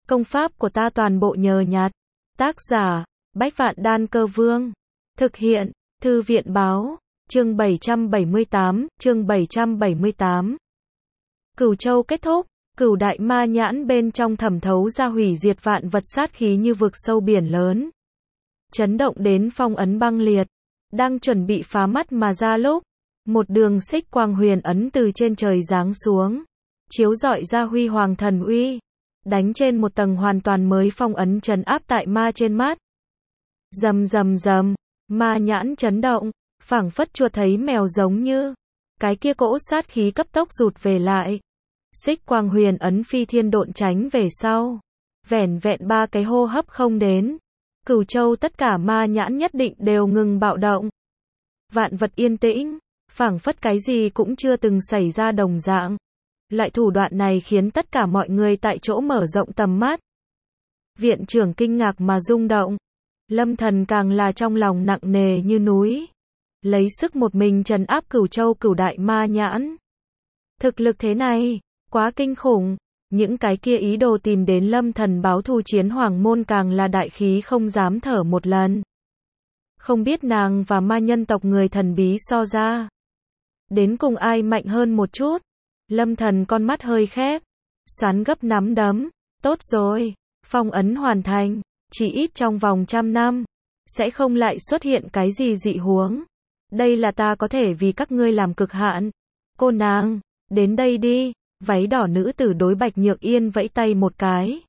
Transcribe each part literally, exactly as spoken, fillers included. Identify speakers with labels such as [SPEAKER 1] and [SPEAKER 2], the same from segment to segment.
[SPEAKER 1] Công pháp của ta toàn bộ nhờ nhặt. Tác giả, Bách Vạn Đan Cơ Vương. Thực hiện, Thư viện Báo. Chương bảy trăm bảy mươi tám, chương bảy trăm bảy mươi tám. Cửu Châu kết thúc, Cửu Đại Ma Nhãn bên trong thẩm thấu ra hủy diệt vạn vật sát khí như vực sâu biển lớn. Chấn động đến phong ấn băng liệt, đang chuẩn bị phá mắt mà ra lúc, một đường xích quang huyền ấn từ trên trời giáng xuống, chiếu rọi ra huy hoàng thần uy, đánh trên một tầng hoàn toàn mới phong ấn trấn áp tại ma trên mắt. Rầm rầm rầm, ma nhãn chấn động, phảng phất chuột thấy mèo giống như, cái kia cỗ sát khí cấp tốc rụt về lại. Xích quang huyền ấn phi thiên độn tránh về sau. Vẻn vẹn ba cái hô hấp không đến, Cửu Châu tất cả ma nhãn nhất định đều ngừng bạo động. Vạn vật yên tĩnh, phảng phất cái gì cũng chưa từng xảy ra đồng dạng. Loại thủ đoạn này khiến tất cả mọi người tại chỗ mở rộng tầm mắt. Viện trưởng kinh ngạc mà rung động. Lâm Thần càng là trong lòng nặng nề như núi. Lấy sức một mình trấn áp Cửu Châu Cửu Đại Ma Nhãn. Thực lực thế này, quá kinh khủng. Những cái kia ý đồ tìm đến Lâm Thần báo thù chiến hoàng môn càng là đại khí không dám thở một lần. Không biết nàng và ma nhân tộc người thần bí so ra, đến cùng ai mạnh hơn một chút. Lâm Thần con mắt hơi khép, xoắn gấp nắm đấm. Tốt rồi, phong ấn hoàn thành, chỉ ít trong vòng trăm năm, sẽ không lại xuất hiện cái gì dị huống. Đây là ta có thể vì các ngươi làm cực hạn. Cô nàng, đến đây đi. Váy đỏ nữ tử đối Bạch Nhược Yên vẫy tay một cái.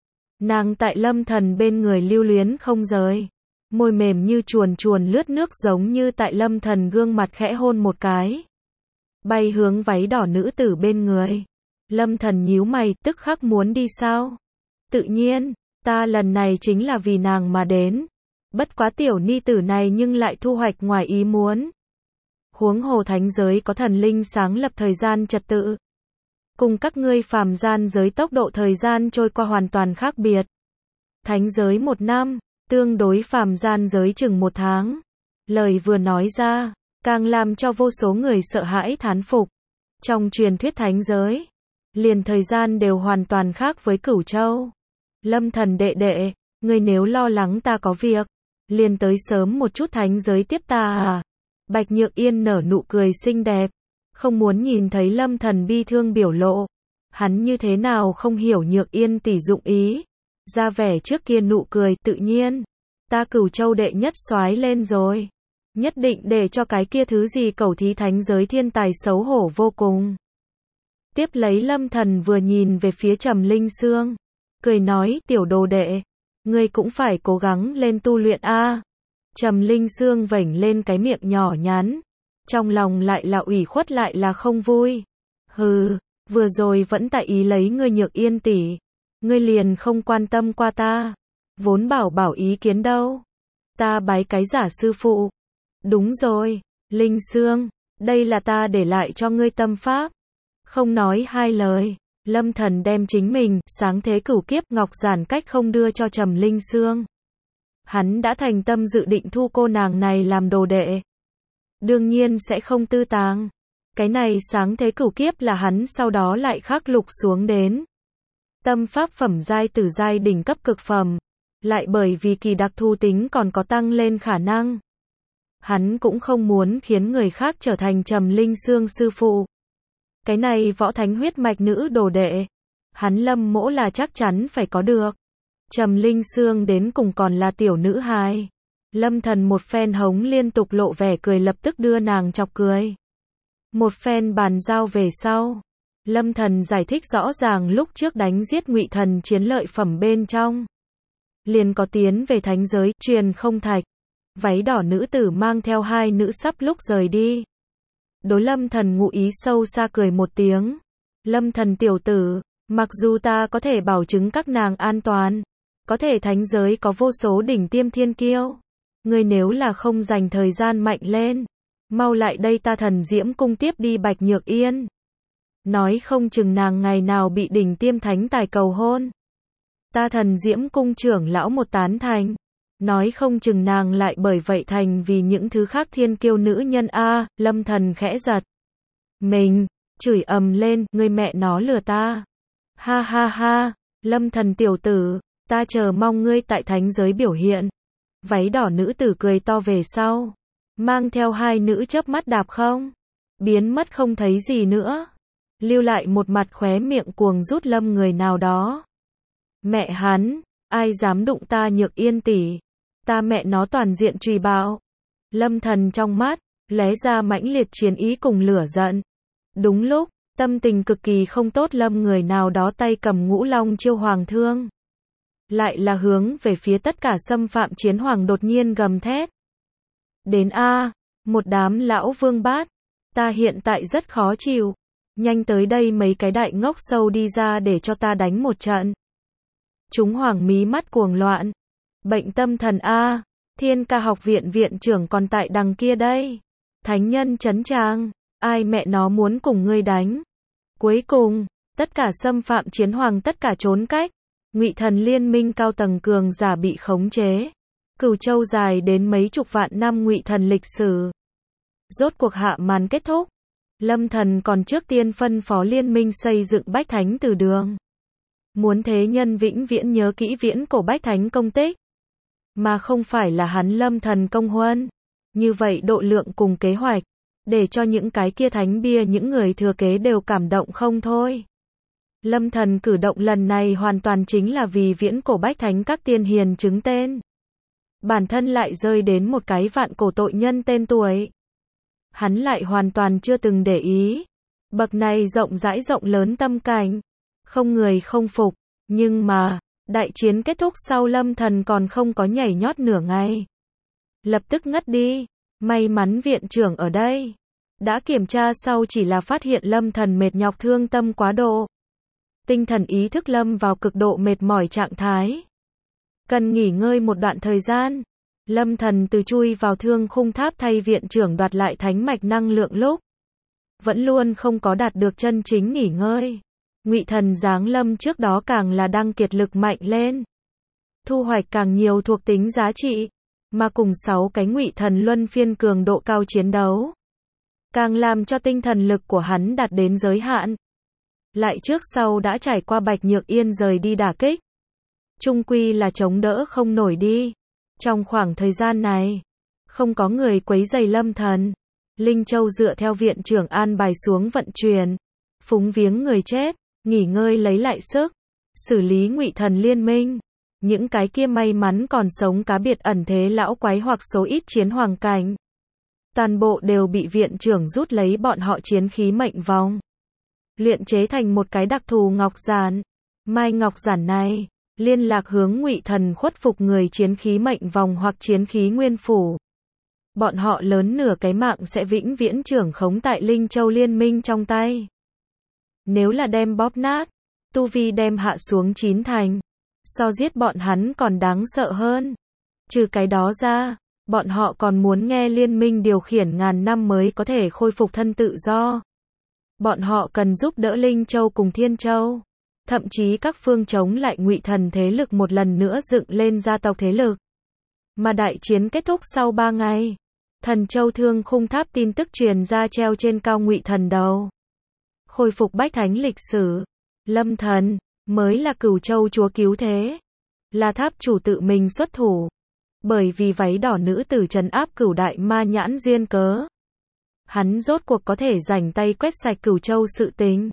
[SPEAKER 1] Nàng tại Lâm Thần bên người lưu luyến không rời. Môi mềm như chuồn chuồn lướt nước giống như tại Lâm Thần gương mặt khẽ hôn một cái. Bay hướng váy đỏ nữ tử bên người. Lâm Thần nhíu mày, tức khắc muốn đi sao? Tự nhiên, ta lần này chính là vì nàng mà đến. Bất quá tiểu ni tử này nhưng lại thu hoạch ngoài ý muốn. Huống hồ thánh giới có thần linh sáng lập thời gian trật tự. Cùng các ngươi phàm gian giới tốc độ thời gian trôi qua hoàn toàn khác biệt. Thánh giới một năm, tương đối phàm gian giới chừng một tháng. Lời vừa nói ra, càng làm cho vô số người sợ hãi thán phục. Trong truyền thuyết thánh giới, liền thời gian đều hoàn toàn khác với Cửu Châu. Lâm Thần đệ đệ, ngươi nếu lo lắng ta có việc, liền tới sớm một chút thánh giới tiếp ta à? Bạch Nhược Yên nở nụ cười xinh đẹp. Không muốn nhìn thấy Lâm Thần bi thương biểu lộ. Hắn như thế nào không hiểu Nhược Yên tỷ dụng ý. Ra vẻ trước kia nụ cười tự nhiên. Ta Cửu Châu đệ nhất soái lên rồi. Nhất định để cho cái kia thứ gì cẩu thí thánh giới thiên tài xấu hổ vô cùng. Tiếp lấy Lâm Thần vừa nhìn về phía Trầm Linh Sương. Cười nói, tiểu đồ đệ, ngươi cũng phải cố gắng lên tu luyện a. Trầm Linh Sương vểnh lên cái miệng nhỏ nhắn. Trong lòng lại là ủy khuất lại là không vui. Hừ, vừa rồi vẫn tại ý lấy ngươi Nhược Yên tỷ. Ngươi liền không quan tâm qua ta. Vốn bảo bảo ý kiến đâu. Ta bái cái giả sư phụ. Đúng rồi, Linh Sương, đây là ta để lại cho ngươi tâm pháp. Không nói hai lời, Lâm Thần đem chính mình, sáng thế cửu kiếp ngọc giản cách không đưa cho Trầm Linh Sương. Hắn đã thành tâm dự định thu cô nàng này làm đồ đệ. Đương nhiên sẽ không tư tàng. Cái này sáng thế cửu kiếp là hắn sau đó lại khắc lục xuống đến. Tâm pháp phẩm giai tử giai đỉnh cấp cực phẩm. Lại bởi vì kỳ đặc thù tính còn có tăng lên khả năng. Hắn cũng không muốn khiến người khác trở thành Trầm Linh Sương sư phụ. Cái này võ thánh huyết mạch nữ đồ đệ. Hắn Lâm Mỗ là chắc chắn phải có được. Trầm Linh Sương đến cùng còn là tiểu nữ hài. Lâm Thần một phen hống liên tục lộ vẻ cười lập tức đưa nàng chọc cười. Một phen bàn giao về sau. Lâm Thần giải thích rõ ràng lúc trước đánh giết Ngụy Thần chiến lợi phẩm bên trong. Liền có tiến về thánh giới, truyền không thạch. Váy đỏ nữ tử mang theo hai nữ sắp lúc rời đi. Đối Lâm Thần ngụ ý sâu xa cười một tiếng. Lâm Thần tiểu tử, mặc dù ta có thể bảo chứng các nàng an toàn. Có thể thánh giới có vô số đỉnh tiêm thiên kiêu. Ngươi nếu là không dành thời gian mạnh lên, mau lại đây ta Thần Diễm cung tiếp đi Bạch Nhược Yên. Nói không chừng nàng ngày nào bị đỉnh tiêm thánh tài cầu hôn. Ta Thần Diễm cung trưởng lão một tán thành. Nói không chừng nàng lại bởi vậy thành vì những thứ khác thiên kiêu nữ nhân a. Lâm Thần khẽ giật mình, chửi ầm lên, ngươi mẹ nó lừa ta. Ha ha ha, Lâm Thần tiểu tử, ta chờ mong ngươi tại thánh giới biểu hiện. Váy đỏ nữ tử cười to về sau, mang theo hai nữ chớp mắt đạp không, biến mất không thấy gì nữa, lưu lại một mặt khóe miệng cuồng rút Lâm người nào đó. Mẹ hắn, ai dám đụng ta Nhược Yên tỷ, ta mẹ nó toàn diện truy bạo. Lâm Thần trong mắt lóe ra mãnh liệt chiến ý cùng lửa giận. Đúng lúc, tâm tình cực kỳ không tốt Lâm người nào đó tay cầm Ngũ Long Chiêu Hoàng thương, lại là hướng về phía tất cả xâm phạm chiến hoàng đột nhiên gầm thét. Đến a, một đám lão vương bát, ta hiện tại rất khó chịu, nhanh tới đây mấy cái đại ngốc sâu đi ra để cho ta đánh một trận. Chúng hoàng mí mắt cuồng loạn. Bệnh tâm thần a, Thiên Ca học viện viện trưởng còn tại đằng kia đây. Thánh nhân trấn tràng, ai mẹ nó muốn cùng ngươi đánh. Cuối cùng, tất cả xâm phạm chiến hoàng tất cả trốn cách. Ngụy Thần liên minh cao tầng cường giả bị khống chế. Cửu Châu dài đến mấy chục vạn năm Ngụy Thần lịch sử rốt cuộc hạ màn kết thúc. Lâm Thần còn trước tiên phân phó liên minh xây dựng Bách Thánh Từ Đường. Muốn thế nhân vĩnh viễn nhớ kỹ viễn cổ Bách Thánh công tích, mà không phải là hắn Lâm Thần công huân. Như vậy độ lượng cùng kế hoạch, để cho những cái kia thánh bia những người thừa kế đều cảm động không thôi. Lâm Thần cử động lần này hoàn toàn chính là vì viễn cổ Bách Thánh các tiên hiền chứng tên. Bản thân lại rơi đến một cái vạn cổ tội nhân tên tuổi. Hắn lại hoàn toàn chưa từng để ý. Bậc này rộng rãi rộng lớn tâm cảnh, không người không phục. Nhưng mà, đại chiến kết thúc sau Lâm Thần còn không có nhảy nhót nửa ngày, lập tức ngất đi. May mắn viện trưởng ở đây, đã kiểm tra sau chỉ là phát hiện Lâm Thần mệt nhọc thương tâm quá độ. Tinh thần ý thức lâm vào cực độ mệt mỏi trạng thái, cần nghỉ ngơi một đoạn thời gian. Lâm Thần từ chui vào thương khung tháp thay viện trưởng đoạt lại thánh mạch năng lượng lúc, vẫn luôn không có đạt được chân chính nghỉ ngơi. Ngụy Thần giáng lâm trước đó càng là đang kiệt lực mạnh lên, thu hoạch càng nhiều thuộc tính giá trị, mà cùng sáu cái Ngụy Thần luân phiên cường độ cao chiến đấu, càng làm cho tinh thần lực của hắn đạt đến giới hạn. Lại trước sau đã trải qua Bạch Nhược Yên rời đi đả kích, chung quy là chống đỡ không nổi đi. Trong khoảng thời gian này, không có người quấy rầy Lâm Thần. Linh Châu dựa theo viện trưởng an bài xuống vận chuyển, phúng viếng người chết, nghỉ ngơi lấy lại sức, xử lý Ngụy Thần liên minh. Những cái kia may mắn còn sống cá biệt ẩn thế lão quái hoặc số ít chiến hoàng cảnh, toàn bộ đều bị viện trưởng rút lấy bọn họ chiến khí mệnh vòng, luyện chế thành một cái đặc thù ngọc giản. Mai ngọc giản này liên lạc hướng Ngụy Thần khuất phục người chiến khí mệnh vòng hoặc chiến khí nguyên phủ. Bọn họ lớn nửa cái mạng sẽ vĩnh viễn trưởng khống tại Linh Châu liên minh trong tay. Nếu là đem bóp nát, tu vi đem hạ xuống chín thành, so giết bọn hắn còn đáng sợ hơn. Trừ cái đó ra, bọn họ còn muốn nghe liên minh điều khiển ngàn năm mới có thể khôi phục thân tự do. Bọn họ cần giúp đỡ Linh Châu cùng Thiên Châu, thậm chí các phương chống lại Ngụy Thần thế lực một lần nữa dựng lên gia tộc thế lực. Mà đại chiến kết thúc sau ba ngày, Thần Châu thương khung tháp tin tức truyền ra treo trên cao Ngụy Thần đầu. Khôi phục Bách Thánh lịch sử, Lâm Thần mới là Cửu Châu chúa cứu thế, là tháp chủ tự mình xuất thủ. Bởi vì váy đỏ nữ tử trấn áp Cửu Đại Ma Nhãn duyên cớ, hắn rốt cuộc có thể rảnh tay quét sạch Cửu Châu sự tình.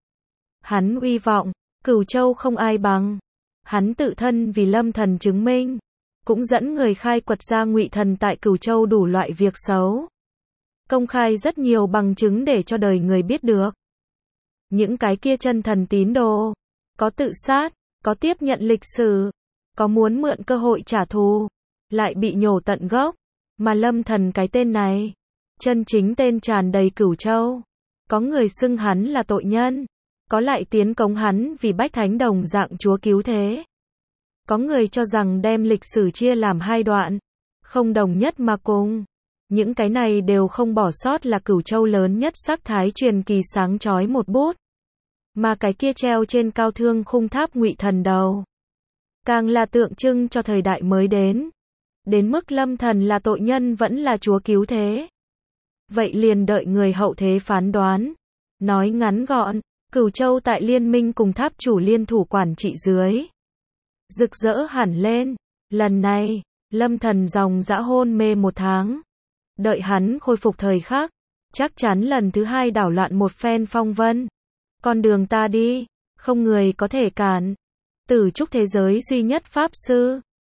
[SPEAKER 1] Hắn uy vọng, Cửu Châu không ai bằng. Hắn tự thân vì Lâm Thần chứng minh, cũng dẫn người khai quật ra Ngụy Thần tại Cửu Châu đủ loại việc xấu, công khai rất nhiều bằng chứng để cho đời người biết được. Những cái kia chân thần tín đồ, có tự sát, có tiếp nhận lịch sử, có muốn mượn cơ hội trả thù, lại bị nhổ tận gốc. Mà Lâm Thần cái tên này, chân chính tên tràn đầy Cửu Châu. Có người xưng hắn là tội nhân, có lại tiến cống hắn vì Bách Thánh đồng dạng chúa cứu thế. Có người cho rằng đem lịch sử chia làm hai đoạn, không đồng nhất mà cùng. Những cái này đều không bỏ sót là Cửu Châu lớn nhất sắc thái truyền kỳ sáng chói một bút. Mà cái kia treo trên cao thương khung tháp Ngụy Thần đầu, càng là tượng trưng cho thời đại mới đến. Đến mức Lâm Thần là tội nhân vẫn là chúa cứu thế. Vậy liền đợi người hậu thế phán đoán. Nói ngắn gọn, Cửu Châu tại liên minh cùng tháp chủ liên thủ quản trị dưới. Rực rỡ hẳn lên. Lần này, Lâm Thần dòng dã hôn mê một tháng. Đợi hắn khôi phục thời khắc, chắc chắn lần thứ hai đảo loạn một phen phong vân. Con đường ta đi, không người có thể cản. Tử trúc thế giới duy nhất pháp sư.